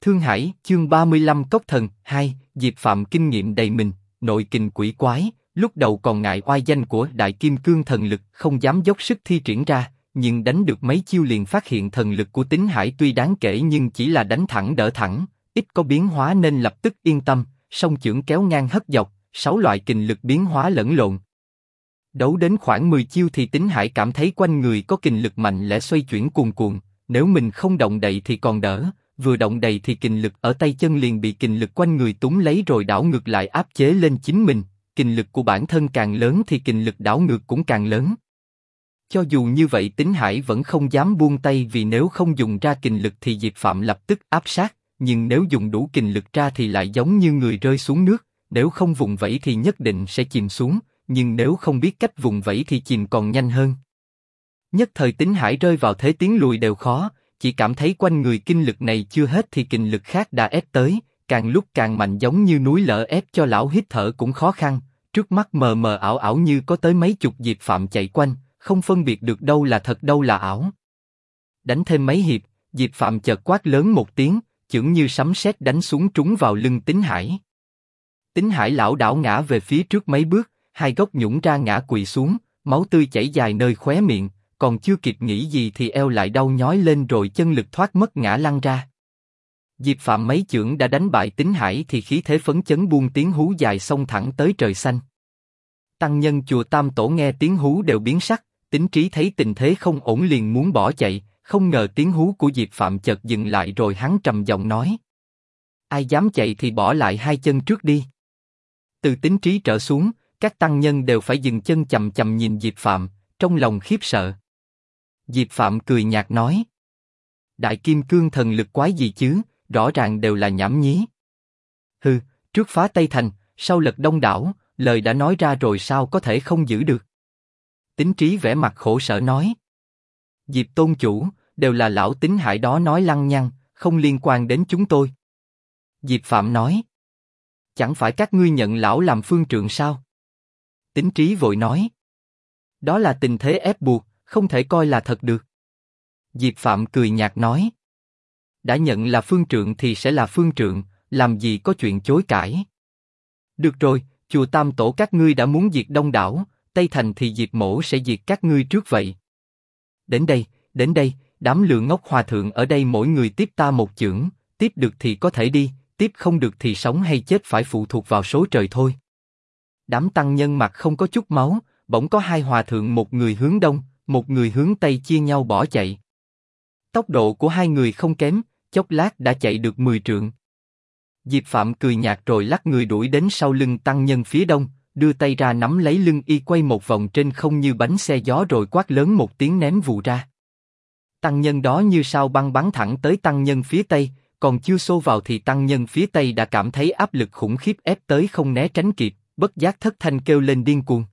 Thương Hải, chương 35 Cốc Thần, 2, Diệp Phạm kinh nghiệm đầy mình, nội kình quỷ quái, lúc đầu còn ngại oai danh của Đại Kim Cương thần lực không dám dốc sức thi triển ra, nhưng đánh được mấy chiêu liền phát hiện thần lực của Tín Hải tuy đáng kể nhưng chỉ là đánh thẳng đỡ thẳng, ít có biến hóa nên lập tức yên tâm, song chưởng kéo ngang hất dọc, 6 loại kình lực biến hóa lẫn lộn. Đấu đến khoảng 10 chiêu thì Tín Hải cảm thấy quanh người có kình lực mạnh lẽ xoay chuyển cuồn cuộn, nếu mình không động đậy thì còn đỡ, vừa động đậy thì kình lực ở tay chân liền bị kình lực quanh người túm lấy rồi đảo ngược lại áp chế lên chính mình, kình lực của bản thân càng lớn thì kình lực đảo ngược cũng càng lớn. Cho dù như vậy Tín Hải vẫn không dám buông tay vì nếu không dùng ra kình lực thì Diệp Phạm lập tức áp sát, nhưng nếu dùng đủ kình lực ra thì lại giống như người rơi xuống nước, nếu không vùng vẫy thì nhất định sẽ chìm xuống, nhưng nếu không biết cách vùng vẫy thì chìm còn nhanh hơn. Nhất thời Tín Hải rơi vào thế tiến lùi đều khó, chỉ cảm thấy quanh người kinh lực này chưa hết thì kình lực khác đã ép tới, càng lúc càng mạnh giống như núi lở ép cho lão hít thở cũng khó khăn, trước mắt mờ mờ ảo ảo như có tới mấy chục Diệp Phạm chạy quanh, không phân biệt được đâu là thật đâu là ảo. Đánh thêm mấy hiệp, Diệp Phạm chợt quát lớn một tiếng, chưởng như sấm sét đánh xuống trúng vào lưng Tín Hải. Tín Hải lảo đảo ngã về phía trước mấy bước, hai gốc nhũng ra ngã quỵ xuống, máu tươi chảy dài nơi khóe miệng, còn chưa kịp nghĩ gì thì eo lại đau nhói lên rồi chân lực thoát mất ngã lăn ra. Diệp Phạm mấy chưởng đã đánh bại Tín Hải thì khí thế phấn chấn buông tiếng hú dài xông thẳng tới trời xanh. Tăng nhân chùa Tam Tổ nghe tiếng hú đều biến sắc, Tín Trí thấy tình thế không ổn liền muốn bỏ chạy, không ngờ tiếng hú của Diệp Phạm chợt dừng lại rồi hắn trầm giọng nói: ai dám chạy thì bỏ lại hai chân trước đi. Từ Tín Trí trở xuống, các tăng nhân đều phải dừng chân chầm chầm nhìn Diệp Phạm, trong lòng khiếp sợ. Diệp Phạm cười nhạt nói: Đại Kim Cương thần lực quái gì chứ, rõ ràng đều là nhảm nhí. Hừ, trước phá Tây Thành, sau lật Đông đảo, lời đã nói ra rồi sao có thể không giữ được. Tín Trí vẻ mặt khổ sở nói: Diệp tôn chủ, đều là lão Tín Hải đó nói lăng nhăng, không liên quan đến chúng tôi. Diệp Phạm nói: chẳng phải các ngươi nhận lão làm phương trượng sao? Tín Trí vội nói: đó là tình thế ép buộc, không thể coi là thật được. Diệp Phạm cười nhạt nói: đã nhận là phương trượng thì sẽ là phương trượng, làm gì có chuyện chối cãi. Được rồi, chùa Tam Tổ các ngươi đã muốn diệt Đông đảo, Tây Thành thì Diệp mỗ sẽ diệt các ngươi trước vậy. Đến đây, đám lừa ngốc hòa thượng ở đây mỗi người tiếp ta một chưởng, tiếp được thì có thể đi, tiếp không được thì sống hay chết phải phụ thuộc vào số trời thôi. Đám tăng nhân mặt không có chút máu, bỗng có hai hòa thượng một người hướng đông, một người hướng tây chia nhau bỏ chạy. Tốc độ của hai người không kém, chốc lát đã chạy được 10 trượng. Diệp Phạm cười nhạt rồi lắc người đuổi đến sau lưng tăng nhân phía đông, đưa tay ra nắm lấy lưng y quay một vòng trên không như bánh xe gió rồi quát lớn một tiếng ném vù ra. Tăng nhân đó như sao băng bắn thẳng tới tăng nhân phía tây, còn chưa xô vào thì tăng nhân phía tây đã cảm thấy áp lực khủng khiếp ép tới không né tránh kịp, bất giác thất thanh kêu lên điên cuồng.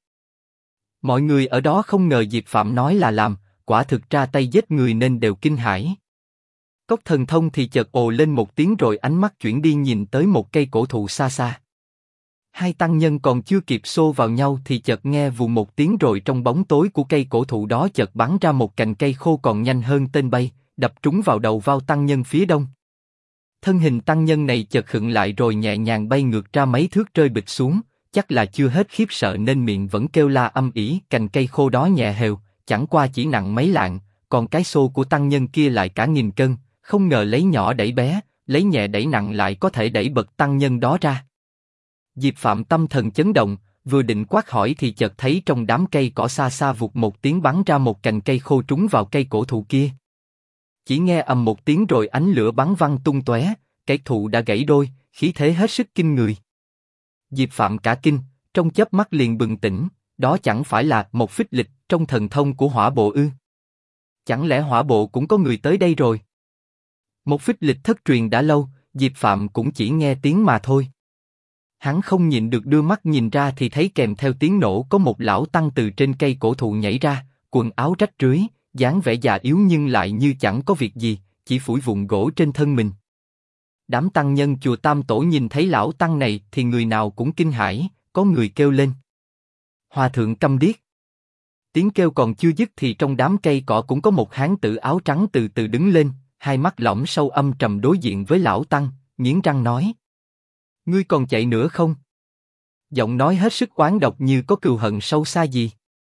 Mọi người ở đó không ngờ Diệp Phạm nói là làm, quả thực ra tay giết người nên đều kinh hãi. Cốc Thần Thông thì chợt ồ lên một tiếng rồi ánh mắt chuyển đi nhìn tới một cây cổ thụ xa xa. Hai tăng nhân còn chưa kịp xô vào nhau thì chợt nghe vù một tiếng rồi trong bóng tối của cây cổ thụ đó chợt bắn ra một cành cây khô còn nhanh hơn tên bay, đập trúng vào đầu vào tăng nhân phía đông. Thân hình tăng nhân này chợt khựng lại rồi nhẹ nhàng bay ngược ra mấy thước rơi bịch xuống, chắc là chưa hết khiếp sợ nên miệng vẫn kêu la âm ỉ. Cành cây khô đó nhẹ hều, chẳng qua chỉ nặng mấy lạng, còn cái xô của tăng nhân kia lại cả nghìn cân, không ngờ lấy nhỏ đẩy bé, lấy nhẹ đẩy nặng lại có thể đẩy bật tăng nhân đó ra. Diệp Phạm tâm thần chấn động, vừa định quát hỏi thì chợt thấy trong đám cây cỏ xa xa vụt một tiếng bắn ra một cành cây khô trúng vào cây cổ thụ kia. Chỉ nghe ầm một tiếng rồi ánh lửa bắn văng tung tóe, cây thụ đã gãy đôi, khí thế hết sức kinh người. Diệp Phạm cả kinh, trong chớp mắt liền bừng tỉnh, đó chẳng phải là một phích lịch trong thần thông của Hỏa Bộ ư? Chẳng lẽ Hỏa Bộ cũng có người tới đây rồi? Một phích lịch thất truyền đã lâu, Diệp Phạm cũng chỉ nghe tiếng mà thôi. Hắn không nhịn được đưa mắt nhìn ra thì thấy kèm theo tiếng nổ có một lão tăng từ trên cây cổ thụ nhảy ra, quần áo rách rưới, dáng vẻ già yếu nhưng lại như chẳng có việc gì, chỉ phủi vụn gỗ trên thân mình. Đám tăng nhân chùa Tam Tổ nhìn thấy lão tăng này thì người nào cũng kinh hãi, có người kêu lên: Hòa thượng câm điếc. Tiếng kêu còn chưa dứt thì trong đám cây cỏ cũng có một hán tử áo trắng từ từ đứng lên, hai mắt lõm sâu âm trầm đối diện với lão tăng, nghiến răng nói: Ngươi còn chạy nữa không? Giọng nói hết sức oán độc như có cừu hận sâu xa gì.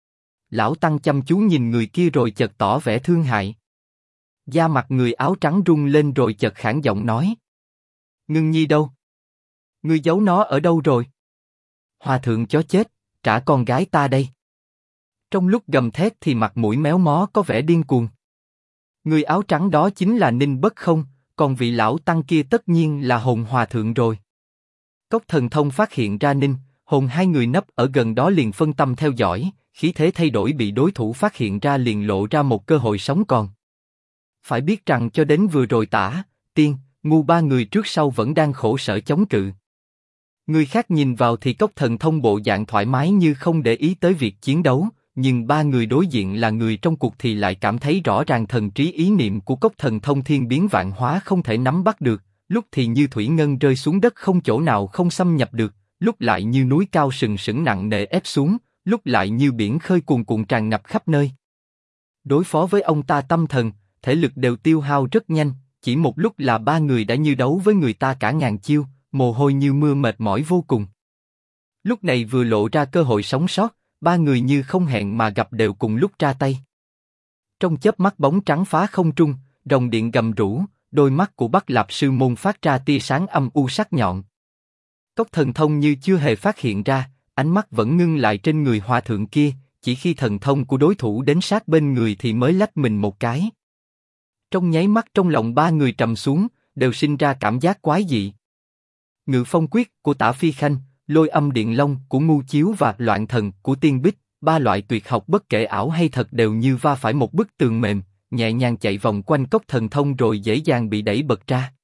Lão tăng chăm chú nhìn người kia rồi chợt tỏ vẻ thương hại. Da mặt người áo trắng rung lên rồi chợt khản giọng nói: Ngưng nhi đâu? Ngươi giấu nó ở đâu rồi? Hòa thượng chó chết, trả con gái ta đây. Trong lúc gầm thét thì mặt mũi méo mó có vẻ điên cuồng. Người áo trắng đó chính là Ninh Bất Không, còn vị lão tăng kia tất nhiên là Hồn Hòa thượng rồi. Cốc Thần Thông phát hiện ra Ninh, Hồn hai người nấp ở gần đó liền phân tâm theo dõi, khí thế thay đổi bị đối thủ phát hiện ra liền lộ ra một cơ hội sống còn. Phải biết rằng cho đến vừa rồi Tả, Tiên, Ngu ba người trước sau vẫn đang khổ sở chống cự. Người khác nhìn vào thì Cốc Thần Thông bộ dạng thoải mái như không để ý tới việc chiến đấu, nhưng ba người đối diện là người trong cuộc thì lại cảm thấy rõ ràng thần trí ý niệm của Cốc Thần Thông thiên biến vạn hóa không thể nắm bắt được, lúc thì như thủy ngân rơi xuống đất không chỗ nào không xâm nhập được, lúc lại như núi cao sừng sững nặng nề ép xuống, lúc lại như biển khơi cuồn cuộn tràn ngập khắp nơi. Đối phó với ông ta tâm thần, thể lực đều tiêu hao rất nhanh, chỉ một lúc là ba người đã như đấu với người ta cả ngàn chiêu, mồ hôi như mưa mệt mỏi vô cùng. Lúc này vừa lộ ra cơ hội sống sót, ba người như không hẹn mà gặp đều cùng lúc ra tay. Trong chớp mắt bóng trắng phá không trung, rồng điện gầm rũ, đôi mắt của Bắc Lạp Sư Môn phát ra tia sáng âm u sắc nhọn. Cốc Thần Thông như chưa hề phát hiện ra, ánh mắt vẫn ngưng lại trên người hòa thượng kia, chỉ khi thần thông của đối thủ đến sát bên người thì mới lách mình một cái. Trong nháy mắt trong lòng ba người trầm xuống, đều sinh ra cảm giác quái dị. Ngự Phong Quyết của Tả Phi Khanh, Lôi Âm Điện Long của Ngu Chiếu và Loạn Thần của Tiên Bích, ba loại tuyệt học bất kể ảo hay thật đều như va phải một bức tường mềm, nhẹ nhàng chạy vòng quanh Cốc Thần Thông rồi dễ dàng bị đẩy bật ra.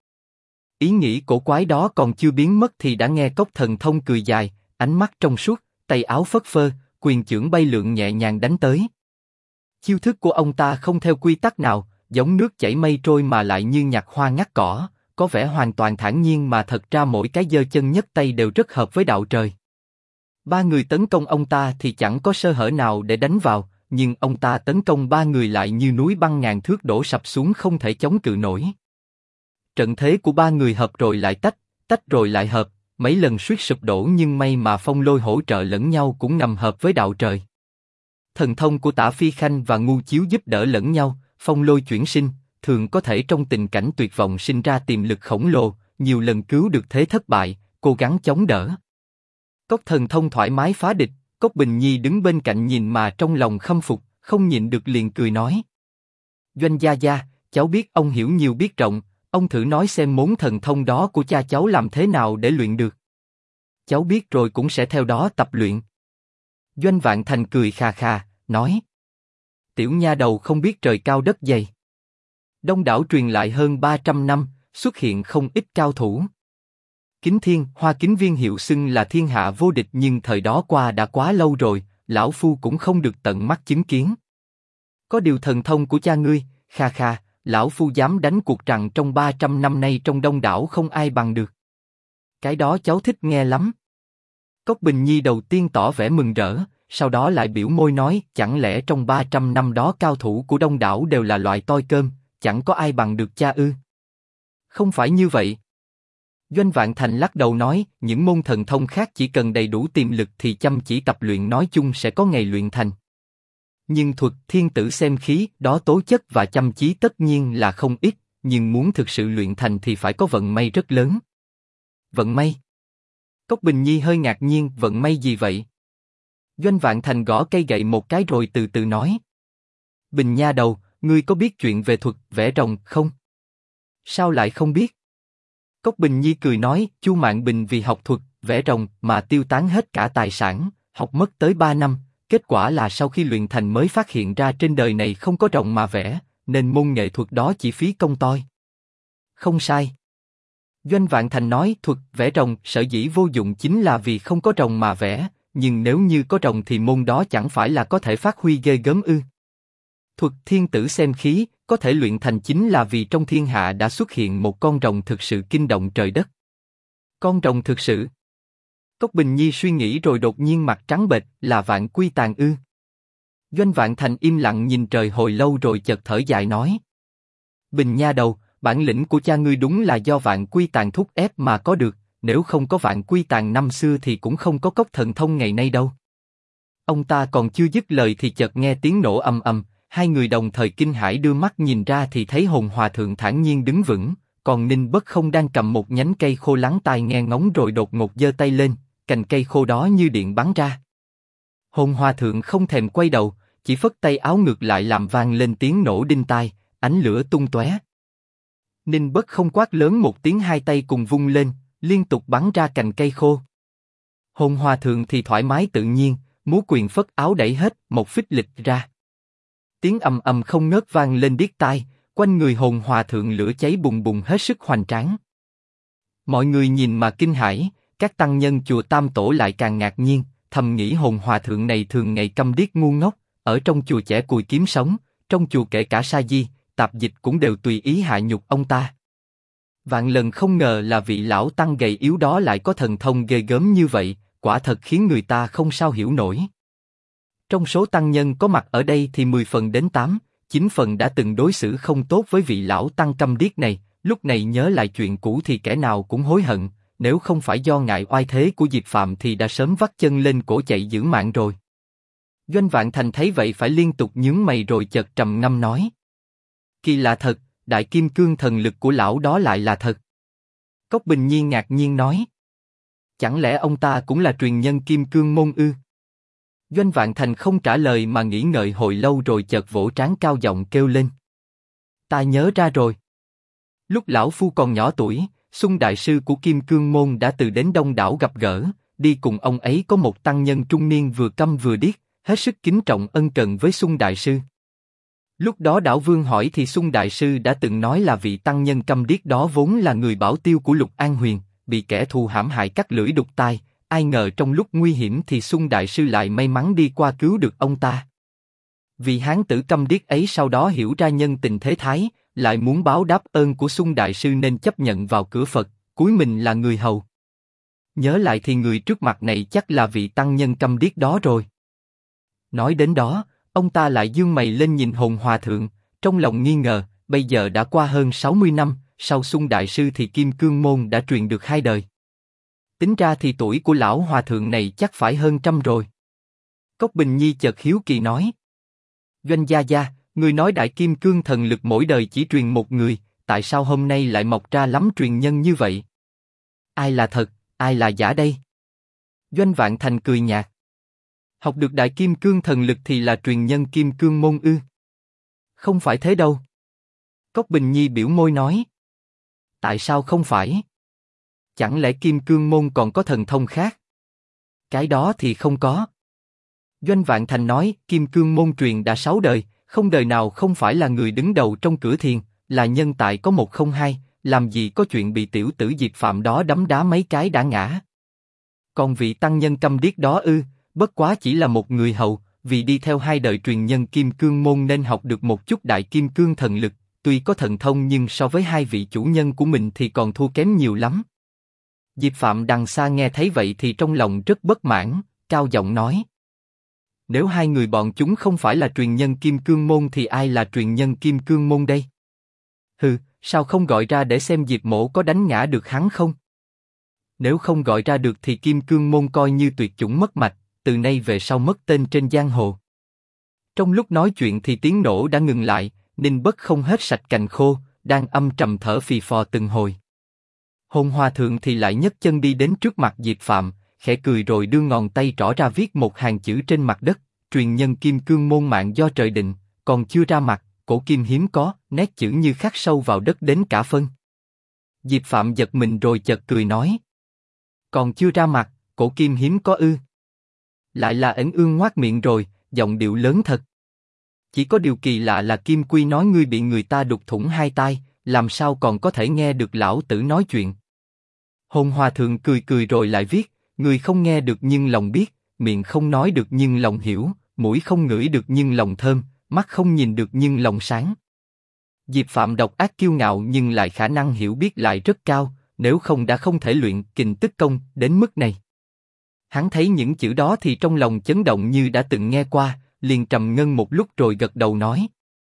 Ý nghĩ cổ quái đó còn chưa biến mất thì đã nghe Cốc Thần Thông cười dài, ánh mắt trong suốt, tay áo phất phơ, quyền chưởng bay lượn nhẹ nhàng đánh tới. Chiêu thức của ông ta không theo quy tắc nào, giống nước chảy mây trôi mà lại như nhặt hoa ngắt cỏ, có vẻ hoàn toàn thản nhiên mà thật ra mỗi cái giơ chân nhấc tay đều rất hợp với đạo trời. Ba người tấn công ông ta thì chẳng có sơ hở nào để đánh vào, nhưng ông ta tấn công ba người lại như núi băng ngàn thước đổ sập xuống không thể chống cự nổi. Trận thế của ba người hợp rồi lại tách, tách rồi lại hợp, mấy lần suýt sụp đổ nhưng may mà Phong Lôi hỗ trợ lẫn nhau cũng ngầm hợp với đạo trời. Thần thông của Tả Phi Khanh và Ngu Chiếu giúp đỡ lẫn nhau, Phong Lôi chuyển sinh, thường có thể trong tình cảnh tuyệt vọng sinh ra tiềm lực khổng lồ, nhiều lần cứu được thế thất bại, cố gắng chống đỡ. Cốc Thần Thông thoải mái phá địch, Cốc Bình Nhi đứng bên cạnh nhìn mà trong lòng khâm phục, không nhịn được liền cười nói: Doanh gia gia, cháu biết ông hiểu nhiều biết rộng, ông thử nói xem môn thần thông đó của cha cháu làm thế nào để luyện được. Cháu biết rồi cũng sẽ theo đó tập luyện. Doanh Vạn Thành cười khà khà, nói: Tiểu nha đầu không biết trời cao đất dày. Đông đảo truyền lại hơn 300 năm, xuất hiện không ít cao thủ. Kính Thiên, Hoa Kính Viên hiệu xưng là thiên hạ vô địch nhưng thời đó qua đã quá lâu rồi, lão phu cũng không được tận mắt chứng kiến. Có điều thần thông của cha ngươi, kha kha, lão phu dám đánh cuộc rằng trong 300 năm nay trong đông đảo không ai bằng được. Cái đó cháu thích nghe lắm. Cốc Bình Nhi đầu tiên tỏ vẻ mừng rỡ, sau đó lại biểu môi nói: chẳng lẽ trong 300 năm đó cao thủ của đông đảo đều là loại toi cơm, chẳng có ai bằng được cha ư? Không phải như vậy. Doanh Vạn Thành lắc đầu nói: những môn thần thông khác chỉ cần đầy đủ tiềm lực thì chăm chỉ tập luyện nói chung sẽ có ngày luyện thành. Nhưng thuật thiên tử xem khí đó tố chất và chăm chí tất nhiên là không ít, nhưng muốn thực sự luyện thành thì phải có vận may rất lớn. Vận may? Cốc Bình Nhi hơi ngạc nhiên, vận may gì vậy? Doanh Vạn Thành gõ cây gậy một cái rồi từ từ nói: Bình nha đầu, ngươi có biết chuyện về thuật vẽ rồng không? Sao lại không biết? Cốc Bình Nhi cười nói: Chu Mạn Bình vì học thuật vẽ rồng mà tiêu tán hết cả tài sản, học mất tới 3 năm, kết quả là sau khi luyện thành mới phát hiện ra trên đời này không có rồng mà vẽ, nên môn nghệ thuật đó chỉ phí công toi. Không sai. Doanh Vạn Thành nói: thuật vẽ rồng sở dĩ vô dụng chính là vì không có rồng mà vẽ, nhưng nếu như có rồng thì môn đó chẳng phải là có thể phát huy ghê gớm ư? Thuật thiên tử xem khí có thể luyện thành chính là vì trong thiên hạ đã xuất hiện một con rồng thực sự kinh động trời đất. Con rồng thực sự? Cốc Bình Nhi suy nghĩ rồi đột nhiên mặt trắng bệch, là Vạn Quy Tàn ư? Doanh Vạn Thành im lặng nhìn trời hồi lâu rồi chợt thở dài nói: Bình nha đầu, bản lĩnh của cha ngươi đúng là do Vạn Quy Tàn thúc ép mà có được, nếu không có Vạn Quy Tàn năm xưa thì cũng không có cốc thần thông ngày nay đâu. Ông ta còn chưa dứt lời thì chợt nghe tiếng nổ ầm ầm, hai người đồng thời kinh hãi đưa mắt nhìn ra thì thấy Hồn Hòa Thượng thản nhiên đứng vững, còn Ninh Bất Không đang cầm một nhánh cây khô lắng tai nghe ngóng rồi đột ngột giơ tay lên, cành cây khô đó như điện bắn ra. Hồn Hòa Thượng không thèm quay đầu, chỉ phất tay áo ngược lại làm vang lên tiếng nổ đinh tai, ánh lửa tung tóe. Ninh Bất Không quát lớn một tiếng, hai tay cùng vung lên, liên tục bắn ra cành cây khô. Hồn Hòa Thượng thì thoải mái tự nhiên, múa quyền phất áo đẩy hết một phích lịch ra. Tiếng ầm ầm không ngớt vang lên điếc tai, quanh người Hồn Hòa Thượng lửa cháy bùng bùng hết sức hoành tráng. Mọi người nhìn mà kinh hãi, các tăng nhân chùa Tam Tổ lại càng ngạc nhiên, thầm nghĩ Hồn Hòa Thượng này thường ngày câm điếc ngu ngốc, ở trong chùa chẻ cùi kiếm sống, trong chùa kể cả sa di, tạp dịch cũng đều tùy ý hạ nhục ông ta. Vạn lần không ngờ là vị lão tăng gầy yếu đó lại có thần thông ghê gớm như vậy, quả thật khiến người ta không sao hiểu nổi. Trong số tăng nhân có mặt ở đây thì 10 phần đến 8, 9 phần đã từng đối xử không tốt với vị lão tăng câm điếc này, lúc này nhớ lại chuyện cũ thì kẻ nào cũng hối hận, nếu không phải do ngại oai thế của Diệp Phạm thì đã sớm vắt chân lên cổ chạy giữ mạng rồi. Doanh Vạn Thành thấy vậy phải liên tục nhướng mày rồi chợt trầm ngâm nói: kỳ lạ thật, đại kim cương thần lực của lão đó lại là thật. Cốc Bình Nhi ngạc nhiên nói: chẳng lẽ ông ta cũng là truyền nhân kim cương môn ư? Doanh Vạn Thành không trả lời mà nghĩ ngợi hồi lâu rồi chợt vỗ trán cao giọng kêu lên: ta nhớ ra rồi. Lúc lão phu còn nhỏ tuổi, Xung đại sư của Kim Cương môn đã từ đến Đông đảo gặp gỡ, đi cùng ông ấy có một tăng nhân trung niên vừa câm vừa điếc, hết sức kính trọng ân cần với Xung đại sư. Lúc đó Đảo Vương hỏi thì Xung đại sư đã từng nói là vị tăng nhân câm điếc đó vốn là người bảo tiêu của Lục An Huyền, bị kẻ thù hãm hại cắt lưỡi đục tai, ai ngờ trong lúc nguy hiểm thì Xung đại sư lại may mắn đi qua cứu được ông ta. Vị hán tử câm điếc ấy sau đó hiểu ra nhân tình thế thái, lại muốn báo đáp ơn của Xung đại sư nên chấp nhận vào cửa Phật, cúi mình là người hầu. Nhớ lại thì người trước mặt này chắc là vị tăng nhân câm điếc đó rồi. Nói đến đó, ông ta lại dương mày lên nhìn Hồn Hòa Thượng, trong lòng nghi ngờ, bây giờ đã qua hơn 60 năm, sau Xung đại sư thì Kim Cương môn đã truyền được 2 đời. Tính ra thì tuổi của lão hòa thượng này chắc phải hơn 100 rồi. Cốc Bình Nhi chợt hiếu kỳ nói: Doanh gia gia, người nói đại kim cương thần lực mỗi đời chỉ truyền một người, tại sao hôm nay lại mọc ra lắm truyền nhân như vậy? Ai là thật, ai là giả đây? Doanh Vạn Thành cười nhạt: học được đại kim cương thần lực thì là truyền nhân Kim Cương môn ư? Không phải thế đâu. Cốc Bình Nhi biểu môi nói: tại sao không phải? Chẳng lẽ Kim Cương môn còn có thần thông khác? Cái đó thì không có. Doanh Vạn Thành nói: Kim Cương môn truyền đã 6 đời, không đời nào không phải là người đứng đầu trong cửa thiền, là nhân tài có 102, làm gì có chuyện bị tiểu tử Diệp Phạm đó đấm đá mấy cái đã ngã. Còn vị tăng nhân câm điếc đó ư, bất quá chỉ là một người hầu, vì đi theo 2 đời truyền nhân Kim Cương môn nên học được một chút đại kim cương thần lực, tuy có thần thông nhưng so với 2 vị chủ nhân của mình thì còn thua kém nhiều lắm. Diệp Phạm đằng xa nghe thấy vậy thì trong lòng rất bất mãn, cao giọng nói: nếu 2 người bọn chúng không phải là truyền nhân Kim Cương môn thì ai là truyền nhân Kim Cương môn đây? Hừ, sao không gọi ra để xem Diệp Mỗ có đánh ngã được hắn không? Nếu không gọi ra được thì Kim Cương môn coi như tuyệt chủng mất mạch, từ nay về sau mất tên trên giang hồ. Trong lúc nói chuyện thì tiếng nổ đã ngừng lại, Ninh Bất Không hết sạch cành khô, đang âm trầm thở phì phò từng hồi. Hồn Hòa Thượng thì lại nhấc chân đi đến trước mặt Diệp Phạm, khẽ cười rồi đưa ngón tay trỏ ra viết một hàng chữ trên mặt đất: truyền nhân Kim Cương môn mạng do trời định, còn chưa ra mặt, cổ kim hiếm có, nét chữ như khắc sâu vào đất đến cả phân. Diệp Phạm giật mình rồi chợt cười nói: còn chưa ra mặt, cổ kim hiếm có ư? Lại là ẩn ương ngoác miệng rồi, giọng điệu lớn thật. Chỉ có điều kỳ lạ là Kim Quy nói ngươi bị người ta đục thủng 2 tai, làm sao còn có thể nghe được lão tử nói chuyện? Hồn Hòa Thượng cười cười rồi lại viết: người không nghe được nhưng lòng biết, miệng không nói được nhưng lòng hiểu, mũi không ngửi được nhưng lòng thơm, mắt không nhìn được nhưng lòng sáng. Diệp Phạm độc ác kiêu ngạo nhưng lại khả năng hiểu biết lại rất cao, nếu không đã không thể luyện kình tức công đến mức này. Hắn thấy những chữ đó thì trong lòng chấn động như đã từng nghe qua, liền trầm ngâm một lúc rồi gật đầu nói: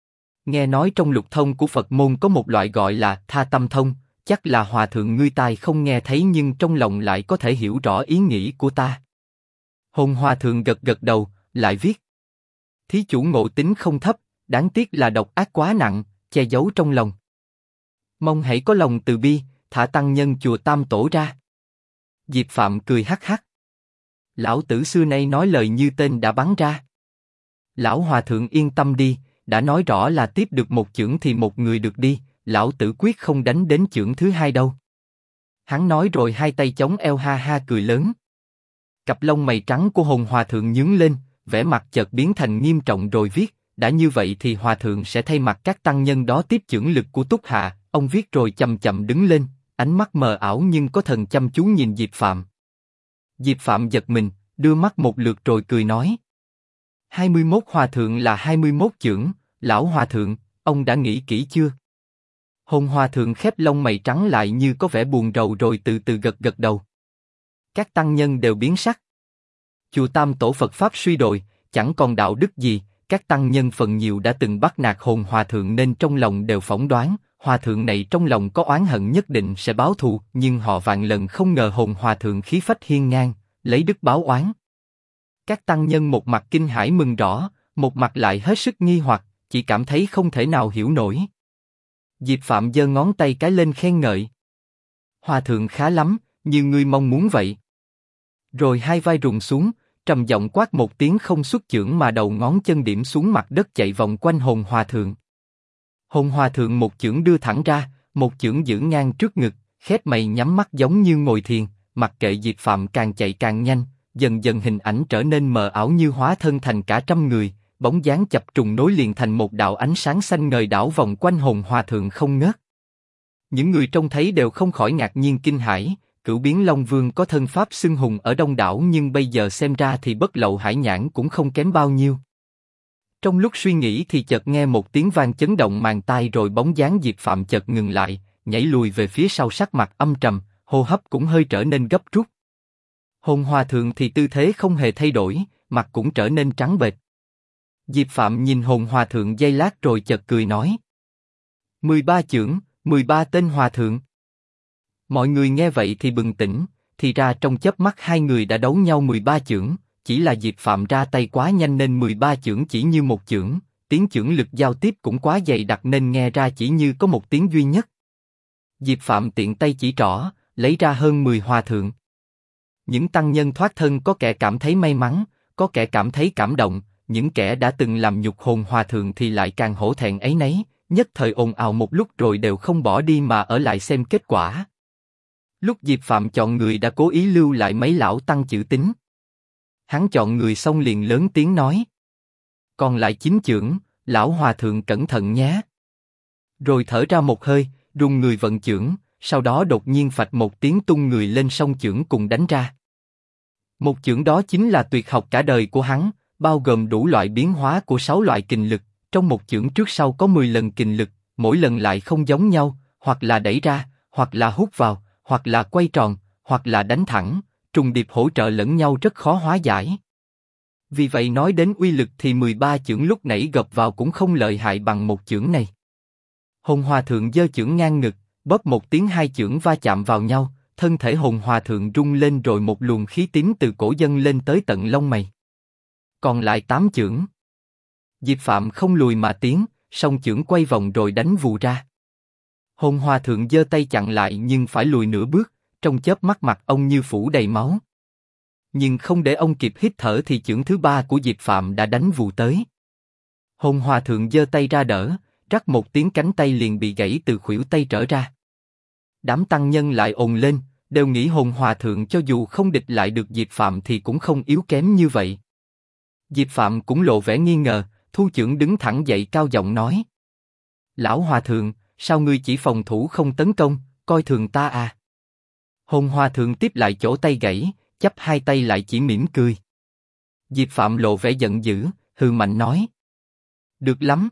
Nghe nói trong lục thông của Phật môn có một loại gọi là tha tâm thông, chắc là hòa thượng ngươi tai không nghe thấy nhưng trong lòng lại có thể hiểu rõ ý nghĩ của ta. Hồn hòa thượng gật gật đầu, lại viết. Thí chủ ngộ tính không thấp, đáng tiếc là độc ác quá nặng, che giấu trong lòng. Mong hãy có lòng từ bi, thả tăng nhân chùa Tam Tổ ra. Diệp Phạm cười hắc hắc. Lão tử xưa nay nói lời như tên đã bắn ra. Lão hòa thượng yên tâm đi, đã nói rõ là tiếp được một chưởng thì một người được đi, lão tử quyết không đánh đến chưởng thứ hai đâu. Hắn nói rồi hai tay chống eo ha ha cười lớn. Cặp lông mày trắng của Hồn hòa thượng nhướng lên, vẻ mặt chợt biến thành nghiêm trọng rồi viết, đã như vậy thì hòa thượng sẽ thay mặt các tăng nhân đó tiếp chưởng lực của Túc Hạ. Ông viết rồi chậm chậm đứng lên, ánh mắt mờ ảo nhưng có thần chăm chú nhìn Diệp Phạm. Diệp Phạm giật mình, đưa mắt một lượt rồi cười nói. 21 hòa thượng là 21 chưởng, lão hòa thượng, ông đã nghĩ kỹ chưa? Hồn hòa thượng khép lông mày trắng lại như có vẻ buồn rầu rồi từ từ gật gật đầu. Các tăng nhân đều biến sắc. Chùa Tam Tổ Phật Pháp suy đồi, chẳng còn đạo đức gì, các tăng nhân phần nhiều đã từng bắt nạt Hồn hòa thượng nên trong lòng đều phỏng đoán, hòa thượng này trong lòng có oán hận nhất định sẽ báo thù, nhưng họ vạn lần không ngờ Hồn hòa thượng khí phách hiên ngang, lấy đức báo oán. Các tăng nhân một mặt kinh hãi mừng rõ, một mặt lại hết sức nghi hoặc, chỉ cảm thấy không thể nào hiểu nổi. Diệp Phạm giơ ngón tay cái lên khen ngợi. Hòa thượng khá lắm, như ngươi mong muốn vậy. Rồi hai vai rùng xuống, trầm giọng quát một tiếng không xuất chưởng mà đầu ngón chân điểm xuống mặt đất chạy vòng quanh Hồn hòa thượng. Hồn hòa thượng một chưởng đưa thẳng ra, một chưởng giữ ngang trước ngực, khép mày nhắm mắt giống như ngồi thiền, mặc kệ Diệp Phạm càng chạy càng nhanh, dần dần hình ảnh trở nên mờ ảo như hóa thân thành cả trăm người, bóng dáng chập trùng nối liền thành một đạo ánh sáng xanh ngời đảo vòng quanh Hồn hòa thượng không ngớt. Những người trông thấy đều không khỏi ngạc nhiên kinh hãi. Cửu Biến Long Vương có thân pháp xưng hùng ở đông đảo nhưng bây giờ xem ra thì bất lậu hải nhãn cũng không kém bao nhiêu. Trong lúc suy nghĩ thì chợt nghe một tiếng vang chấn động màng tai rồi bóng dáng Diệp Phạm chợt ngừng lại, nhảy lùi về phía sau sắc mặt âm trầm, hô hấp cũng hơi trở nên gấp rút. Hồn hòa thượng thì tư thế không hề thay đổi, mặt cũng trở nên trắng bệch. Diệp Phạm nhìn Hồn hòa thượng giây lát rồi chợt cười nói. 13 chưởng, 13 tên hòa thượng. Mọi người nghe vậy thì bừng tỉnh, thì ra trong chớp mắt hai người đã đấu nhau 13 chưởng, chỉ là Diệp Phạm ra tay quá nhanh nên 13 chưởng chỉ như một chưởng, tiếng chưởng lực giao tiếp cũng quá dày đặc nên nghe ra chỉ như có một tiếng duy nhất. Diệp Phạm tiện tay chỉ trỏ, lấy ra hơn 10 hòa thượng. Những tăng nhân thoát thân có kẻ cảm thấy may mắn, có kẻ cảm thấy cảm động, những kẻ đã từng làm nhục Hồn hòa thượng thì lại càng hổ thẹn áy náy, nhất thời ồn ào một lúc rồi đều không bỏ đi mà ở lại xem kết quả. Lúc Diệp Phạm chọn người đã cố ý lưu lại mấy lão tăng chữ tín. Hắn chọn người xong liền lớn tiếng nói. Còn lại 9 chưởng, lão hòa thượng cẩn thận nhé. Rồi thở ra một hơi, rung người vận chưởng, sau đó đột nhiên phạch một tiếng tung người lên song chưởng cùng đánh ra. Một chưởng đó chính là tuyệt học cả đời của hắn, bao gồm đủ loại biến hóa của 6 loại kình lực, trong một chưởng trước sau có 10 lần kình lực, mỗi lần lại không giống nhau, hoặc là đẩy ra, hoặc là hút vào, hoặc là quay tròn, hoặc là đánh thẳng, trùng điệp hỗ trợ lẫn nhau rất khó hóa giải. Vì vậy nói đến uy lực thì 13 chưởng lúc nãy gộp vào cũng không lợi hại bằng một chưởng này. Hồn hòa thượng giơ chưởng ngang ngực, bóp một tiếng hai chưởng va chạm vào nhau, thân thể Hồn hòa thượng rung lên rồi một luồng khí tím từ cổ dâng lên tới tận lông mày. Còn lại 8 chưởng. Diệp Phạm không lùi mà tiến, song chưởng quay vòng rồi đánh vù ra. Hồn hòa thượng giơ tay chặn lại nhưng phải lùi nửa bước, trong chớp mắt mặt ông như phủ đầy máu. Nhưng không để ông kịp hít thở thì chưởng thứ 3 của Diệp Phạm đã đánh vù tới. Hồn hòa thượng giơ tay ra đỡ, rắc một tiếng cánh tay liền bị gãy từ khuỷu tay trở ra. Đám tăng nhân lại ồn lên, đều nghĩ Hồn hòa thượng cho dù không địch lại được Diệp Phạm thì cũng không yếu kém như vậy. Diệp Phạm cũng lộ vẻ nghi ngờ, thu chưởng đứng thẳng dậy cao giọng nói. Lão hòa thượng, sao ngươi chỉ phòng thủ không tấn công, coi thường ta à? Hồn hòa thượng tiếp lại chỗ tay gãy, chắp hai tay lại chỉ mỉm cười. Diệp Phạm lộ vẻ giận dữ, hừ mạnh nói. Được lắm.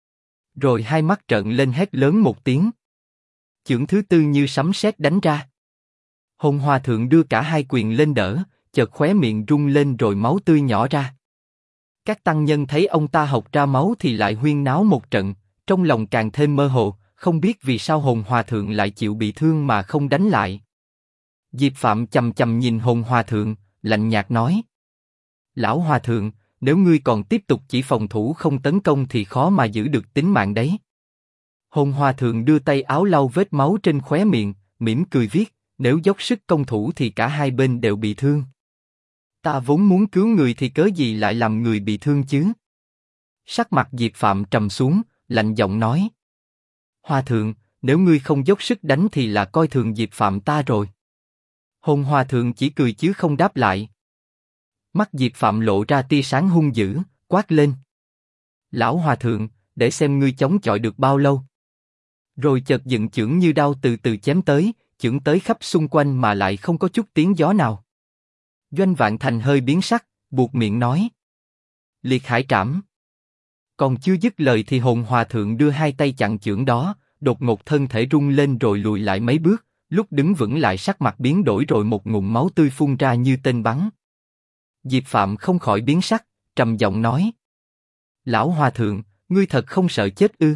Rồi hai mắt trợn lên hét lớn một tiếng. Chưởng thứ 4 như sấm sét đánh ra. Hồn hòa thượng đưa cả hai quyền lên đỡ, chợt khóe miệng rung lên rồi máu tươi nhỏ ra. Các tăng nhân thấy ông ta hộc ra máu thì lại huyên náo một trận, trong lòng càng thêm mơ hồ, không biết vì sao Hồn Hòa Thượng lại chịu bị thương mà không đánh lại. Diệp Phạm chầm chầm nhìn Hồn Hòa Thượng, lạnh nhạt nói: Lão Hòa Thượng, nếu ngươi còn tiếp tục chỉ phòng thủ không tấn công thì khó mà giữ được tính mạng đấy. Hồn Hòa Thượng đưa tay áo lau vết máu trên khóe miệng, mỉm cười viết: nếu dốc sức công thủ thì cả hai bên đều bị thương. Ta vốn muốn cứu người thì cớ gì lại làm người bị thương chứ? Sắc mặt Diệp Phạm trầm xuống, lạnh giọng nói: Hòa Thượng, nếu ngươi không dốc sức đánh thì là coi thường Diệp Phạm ta rồi. Hồn Hòa Thượng chỉ cười chứ không đáp lại. Mắt Diệp Phạm lộ ra tia sáng hung dữ, quát lên: Lão Hòa Thượng, để xem ngươi chống chọi được bao lâu. Rồi chợt dựng chưởng như đao từ từ chém tới, chưởng tới khắp xung quanh mà lại không có chút tiếng gió nào. Doanh Vạn Thành hơi biến sắc, buột miệng nói: Liệt Hải Trảm. Còn chưa dứt lời thì Hồn Hòa Thượng đưa hai tay chặn chưởng đó, đột ngột thân thể rung lên rồi lùi lại mấy bước, lúc đứng vững lại sắc mặt biến đổi rồi một ngụm máu tươi phun ra như tên bắn. Diệp Phạm không khỏi biến sắc, trầm giọng nói: Lão Hòa Thượng, ngươi thật không sợ chết ư?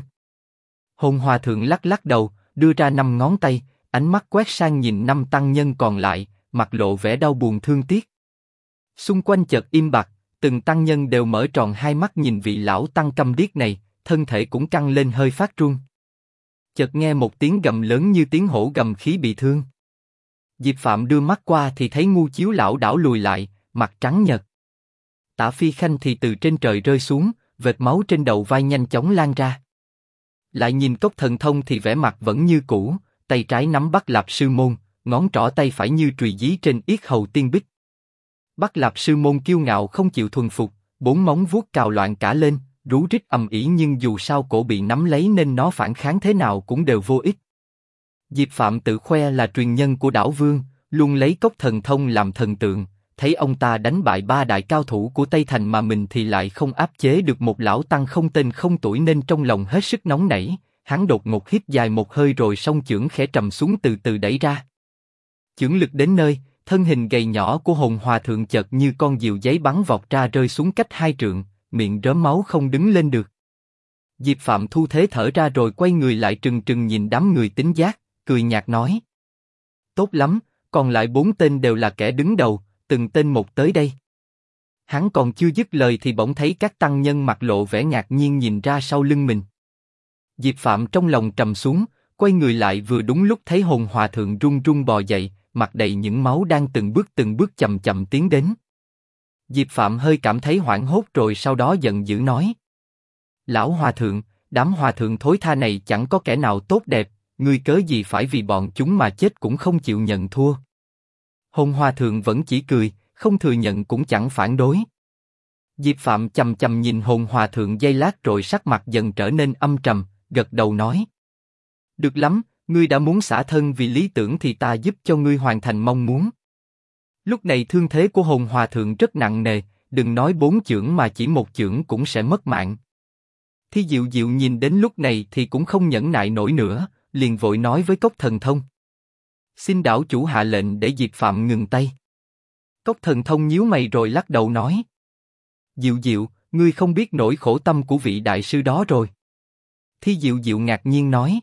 Hồn Hòa Thượng lắc lắc đầu, đưa ra 5 ngón tay, ánh mắt quét sang nhìn 5 tăng nhân còn lại, mặt lộ vẻ đau buồn thương tiếc. Xung quanh chợt im bặt, từng tăng nhân đều mở tròn hai mắt nhìn vị lão tăng câm điếc này, thân thể cũng căng lên hơi phát run. Chợt nghe một tiếng gầm lớn như tiếng hổ gầm khí bị thương. Diệp Phạm đưa mắt qua thì thấy Ngu Chiếu lão đảo lùi lại, mặt trắng nhợt. Tả Phi Khanh thì từ trên trời rơi xuống, vệt máu trên đầu vai nhanh chóng lan ra. Lại nhìn Cốc Thần Thông thì vẻ mặt vẫn như cũ, tay trái nắm Bắc Lạp Sư Môn, ngón trỏ tay phải như chùy dí trên yết hầu tiên bích. Bắc Lạp Sư Môn kiêu ngạo không chịu thuần phục, 4 móng vuốt cào loạn cả lên, rú rít ầm ĩ nhưng dù sao cổ bị nắm lấy nên nó phản kháng thế nào cũng đều vô ích. Diệp Phạm tự khoe là truyền nhân của Đảo Vương, luôn lấy Cốc Thần Thông làm thần tượng, thấy ông ta đánh bại 3 đại cao thủ của Tây Thành mà mình thì lại không áp chế được một lão tăng không tên không tuổi nên trong lòng hết sức nóng nảy, hắn đột ngột hít dài một hơi rồi song chưởng khẽ trầm xuống từ từ đẩy ra. Chưởng lực đến nơi, thân hình gầy nhỏ của Hồn Hòa Thượng chợt như con diều giấy bắn vọt ra rơi xuống cách 2 trượng, miệng rớm máu không đứng lên được. Diệp Phạm thu thế thở ra rồi quay người lại trừng trừng nhìn đám người tín giác, cười nhạt nói: Tốt lắm, còn lại 4 tên đều là kẻ đứng đầu, từng tên một tới đây. Hắn còn chưa dứt lời thì bỗng thấy các tăng nhân mặt lộ vẻ ngạc nhiên nhìn ra sau lưng mình. Diệp Phạm trong lòng trầm xuống, quay người lại vừa đúng lúc thấy Hồn Hòa Thượng run run bò dậy, mặt đầy những máu đang từng bước chậm chậm tiến đến. Diệp Phạm hơi cảm thấy hoảng hốt rồi sau đó giận dữ nói: Lão Hòa Thượng, đám hòa thượng thối tha này chẳng có kẻ nào tốt đẹp, ngươi cớ gì phải vì bọn chúng mà chết cũng không chịu nhận thua. Hồn Hòa Thượng vẫn chỉ cười, không thừa nhận cũng chẳng phản đối. Diệp Phạm chầm chầm nhìn Hồn Hòa Thượng giây lát rồi sắc mặt dần trở nên âm trầm, gật đầu nói: Được lắm, ngươi đã muốn xả thân vì lý tưởng thì ta giúp cho ngươi hoàn thành mong muốn. Lúc này thương thế của Hồn Hòa Thượng rất nặng nề, đừng nói 4 chưởng mà chỉ 1 chưởng cũng sẽ mất mạng. Thi Diệu Diệu nhìn đến lúc này thì cũng không nhẫn nại nổi nữa, liền vội nói với Cốc Thần Thông: Xin đảo chủ hạ lệnh để Diệp Phạm ngừng tay. Cốc Thần Thông nhíu mày rồi lắc đầu nói: Diệu Diệu, ngươi không biết nỗi khổ tâm của vị đại sư đó rồi. Thi Diệu Diệu ngạc nhiên nói: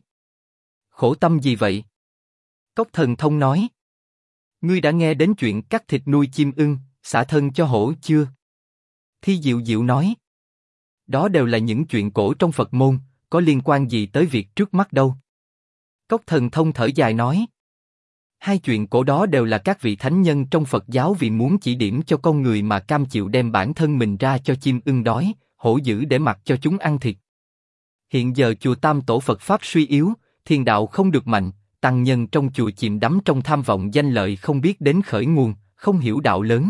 Khổ tâm gì vậy? Cốc Thần Thông nói: Ngươi đã nghe đến chuyện cắt thịt nuôi chim ưng, xả thân cho hổ chưa? Thi Diệu Diệu nói: Đó đều là những chuyện cổ trong Phật môn, có liên quan gì tới việc trước mắt đâu. Cốc Thần Thông thở dài nói: Hai chuyện cổ đó đều là các vị thánh nhân trong Phật giáo vì muốn chỉ điểm cho con người mà cam chịu đem bản thân mình ra cho chim ưng đói, hổ dữ để mặc cho chúng ăn thịt. Hiện giờ chùa Tam Tổ Phật Pháp suy yếu, thiền đạo không được mạnh, tăng nhân trong chùa chìm đắm trong tham vọng danh lợi không biết đến khởi nguồn, không hiểu đạo lớn.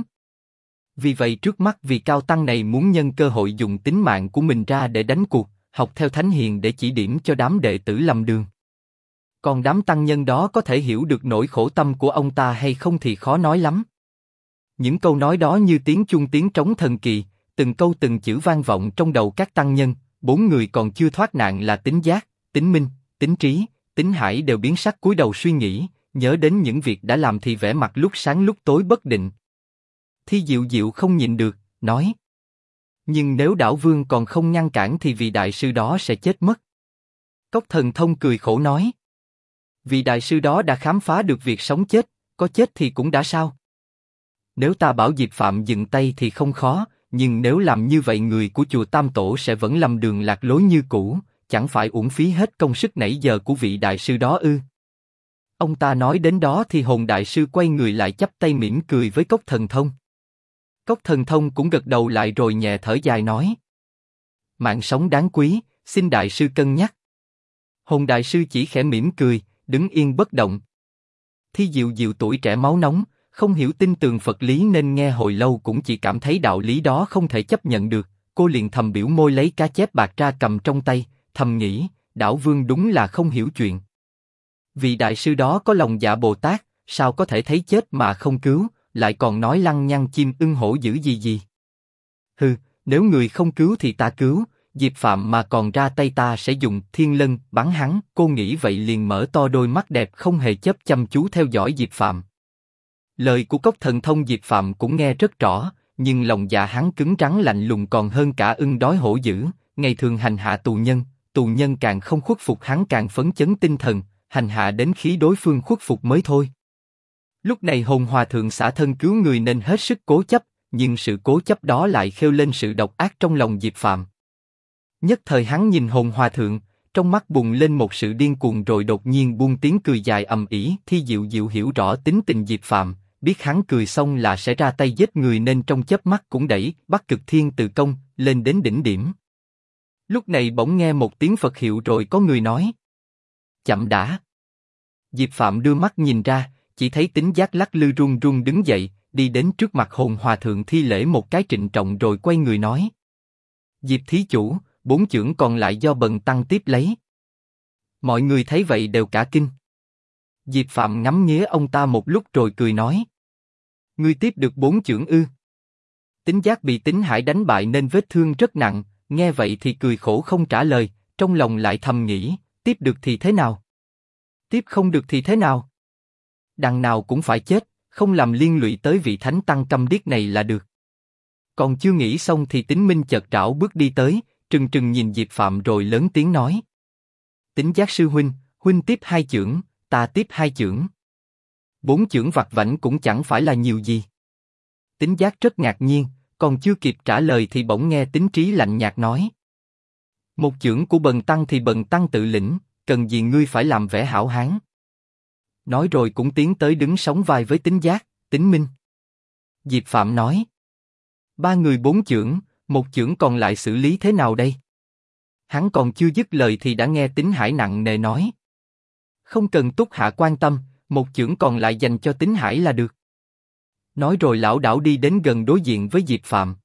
Vì vậy trước mắt vị cao tăng này muốn nhân cơ hội dùng tính mạng của mình ra để đánh cuộc, học theo thánh hiền để chỉ điểm cho đám đệ tử lầm đường. Còn đám tăng nhân đó có thể hiểu được nỗi khổ tâm của ông ta hay không thì khó nói lắm. Những câu nói đó như tiếng chuông tiếng trống thần kỳ, từng câu từng chữ vang vọng trong đầu các tăng nhân. 4 người còn chưa thoát nạn là Tín Giác, Tín Minh, Tín Trí, Tín Hải đều biến sắc cúi đầu suy nghĩ, nhớ đến những việc đã làm thì vẻ mặt lúc sáng lúc tối bất định. Thi Diệu Diệu không nhịn được, nói: Nhưng nếu Đảo Vương còn không ngăn cản thì vị đại sư đó sẽ chết mất. Cốc Thần Thông cười khổ nói. Vị đại sư đó đã khám phá được việc sống chết, có chết thì cũng đã sao? Nếu ta bảo Diệp Phạm dừng tay thì không khó, nhưng nếu làm như vậy người của chùa Tam Tổ sẽ vẫn lầm đường lạc lối như cũ, chẳng phải uổng phí hết công sức nãy giờ của vị đại sư đó ư? Ông ta nói đến đó thì Hồn đại sư quay người lại chắp tay mỉm cười với Cốc Thần Thông. Cốc Thần Thông cũng gật đầu lại rồi nhẹ thở dài nói. Mạng sống đáng quý, xin đại sư cân nhắc. Hồn đại sư chỉ khẽ mỉm cười, đứng yên bất động. Thi Diệu Diệu tuổi trẻ máu nóng, không hiểu tin tường Phật lý nên nghe hồi lâu cũng chỉ cảm thấy đạo lý đó không thể chấp nhận được. Cô liền thầm biểu môi lấy cá chép bạc ra cầm trong tay, thầm nghĩ, Đảo Vương đúng là không hiểu chuyện. Vị đại sư đó có lòng dạ Bồ Tát, sao có thể thấy chết mà không cứu, lại còn nói lăng nhăng chim ưng hổ dữ gì gì. Hừ, nếu người không cứu thì ta cứu, Diệp Phạm mà còn ra tay ta sẽ dùng thiên lân bắn hắn. Cô nghĩ vậy liền mở to đôi mắt đẹp không hề chớp chăm chú theo dõi Diệp Phạm. Lời của Cốc Thần Thông Diệp Phạm cũng nghe rất rõ, nhưng lòng dạ hắn cứng rắn lạnh lùng còn hơn cả ưng đói hổ dữ. Ngày thường hành hạ tù nhân càng không khuất phục hắn càng phấn chấn tinh thần, hành hạ đến khi đối phương khuất phục mới thôi. Lúc này Hồn Hòa Thượng xả thân cứu người nên hết sức cố chấp, nhưng sự cố chấp đó lại khêu lên sự độc ác trong lòng Diệp Phạm. Nhất thời hắn nhìn Hồn Hòa Thượng, trong mắt bùng lên một sự điên cuồng rồi đột nhiên buông tiếng cười dài ầm ĩ. Thi Diệu Diệu hiểu rõ tính tình Diệp Phạm, biết hắn cười xong là sẽ ra tay giết người nên trong chớp mắt cũng đẩy Bắc Cực Thiên Từ Công lên đến đỉnh điểm. Lúc này bỗng nghe một tiếng Phật hiệu rồi có người nói: chậm đã. Diệp Phạm đưa mắt nhìn ra, chỉ thấy Tính Giác lắc lư run run đứng dậy, đi đến trước mặt Hồn Hòa Thượng thi lễ một cái trịnh trọng rồi quay người nói: Diệp thí chủ, 4 chưởng còn lại do bần tăng tiếp lấy. Mọi người thấy vậy đều cả kinh. Diệp Phạm ngắm nghía ông ta một lúc rồi cười nói: ngươi tiếp được 4 chưởng ư? Tính Giác bị Tính Hải đánh bại nên vết thương rất nặng, nghe vậy thì cười khổ không trả lời, trong lòng lại thầm nghĩ, tiếp được thì thế nào? Tiếp không được thì thế nào? Đằng nào cũng phải chết, không làm liên lụy tới vị thánh tăng câm điếc này là được. Còn chưa nghĩ xong thì Tính Minh chợt trảo bước đi tới, trừng trừng nhìn Diệp Phạm rồi lớn tiếng nói: Tính Giác sư huynh, huynh tiếp 2 chưởng, ta tiếp 2 chưởng. 4 chưởng vặt vãnh cũng chẳng phải là nhiều gì. Tính Giác rất ngạc nhiên, còn chưa kịp trả lời thì bỗng nghe Tính Trí lạnh nhạt nói: một chưởng của bần tăng thì bần tăng tự lĩnh, cần gì ngươi phải làm vẻ hảo hán. Nói rồi cũng tiến tới đứng sóng vai với Tính Giác, Tính Minh. Diệp Phạm nói: 3 người 4 chưởng, 1 chưởng còn lại xử lý thế nào đây? Hắn còn chưa dứt lời thì đã nghe Tính Hải nặng nề nói: không cần Túc hạ quan tâm, 1 chưởng còn lại dành cho Tính Hải là được. Nói rồi lão đảo đi đến gần đối diện với Diệp Phạm.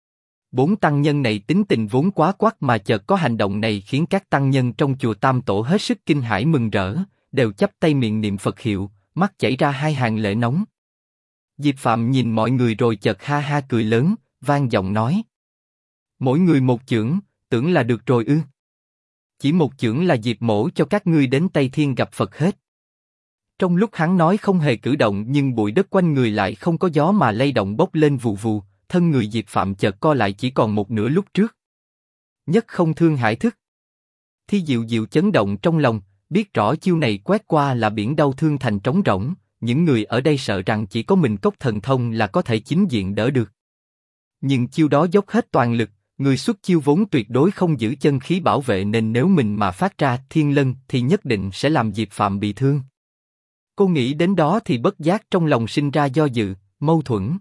4 tăng nhân này tính tình vốn quá quắt mà chợt có hành động này khiến các tăng nhân trong chùa Tam Tổ hết sức kinh hãi mừng rỡ, đều chắp tay miệng niệm Phật hiệu, mắt chảy ra 2 hàng lệ nóng. Diệp Phạm nhìn mọi người rồi chợt ha ha cười lớn, vang giọng nói: mỗi người 1 chưởng, tưởng là được rồi ư? Chỉ 1 chưởng là Diệp mổ cho các ngươi đến Tây Thiên gặp Phật hết. Trong lúc hắn nói không hề cử động nhưng bụi đất quanh người lại không có gió mà lay động bốc lên vù vù, thân người Diệp Phạm chợt co lại chỉ còn một nửa lúc trước. Nhất không thương hãi thức. Thi Diệu Diệu chấn động trong lòng, biết rõ chiêu này quét qua là biển đau thương thành trống rỗng, những người ở đây sợ rằng chỉ có mình Cốc Thần Thông là có thể chính diện đỡ được. Nhưng chiêu đó dốc hết toàn lực, người xuất chiêu vốn tuyệt đối không giữ chân khí bảo vệ nên nếu mình mà phát ra thiên lân thì nhất định sẽ làm Diệp Phạm bị thương. Cô nghĩ đến đó thì bất giác trong lòng sinh ra do dự, mâu thuẫn.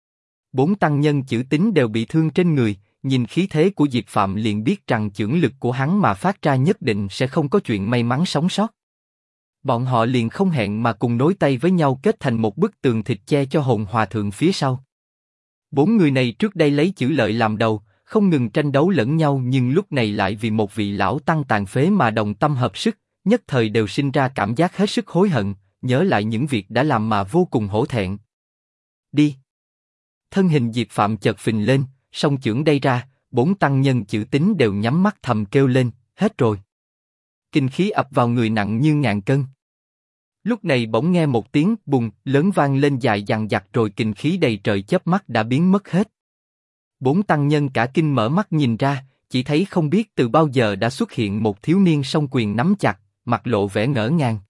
4 tăng nhân chữ Tính đều bị thương trên người, nhìn khí thế của Diệp Phạm liền biết rằng chưởng lực của hắn mà phát ra nhất định sẽ không có chuyện may mắn sống sót. Bọn họ liền không hẹn mà cùng nối tay với nhau kết thành một bức tường thịt che cho Hồn Hòa Thượng phía sau. 4 người này trước đây lấy chữ lợi làm đầu, không ngừng tranh đấu lẫn nhau nhưng lúc này lại vì một vị lão tăng tàn phế mà đồng tâm hợp sức, nhất thời đều sinh ra cảm giác hết sức hối hận, nhớ lại những việc đã làm mà vô cùng hổ thẹn. Đi! Thân hình Diệp Phạm chợt phình lên, song chưởng đây ra, 4 tăng nhân chữ Tính đều nhắm mắt thầm kêu lên, hết rồi. Kinh khí ập vào người nặng như ngàn cân. Lúc này bỗng nghe một tiếng bùng lớn vang lên dài dằng dặc rồi kinh khí đầy trời chớp mắt đã biến mất hết. 4 tăng nhân cả kinh mở mắt nhìn ra, chỉ thấy không biết từ bao giờ đã xuất hiện một thiếu niên song quyền nắm chặt, mặt lộ vẻ ngỡ ngàng.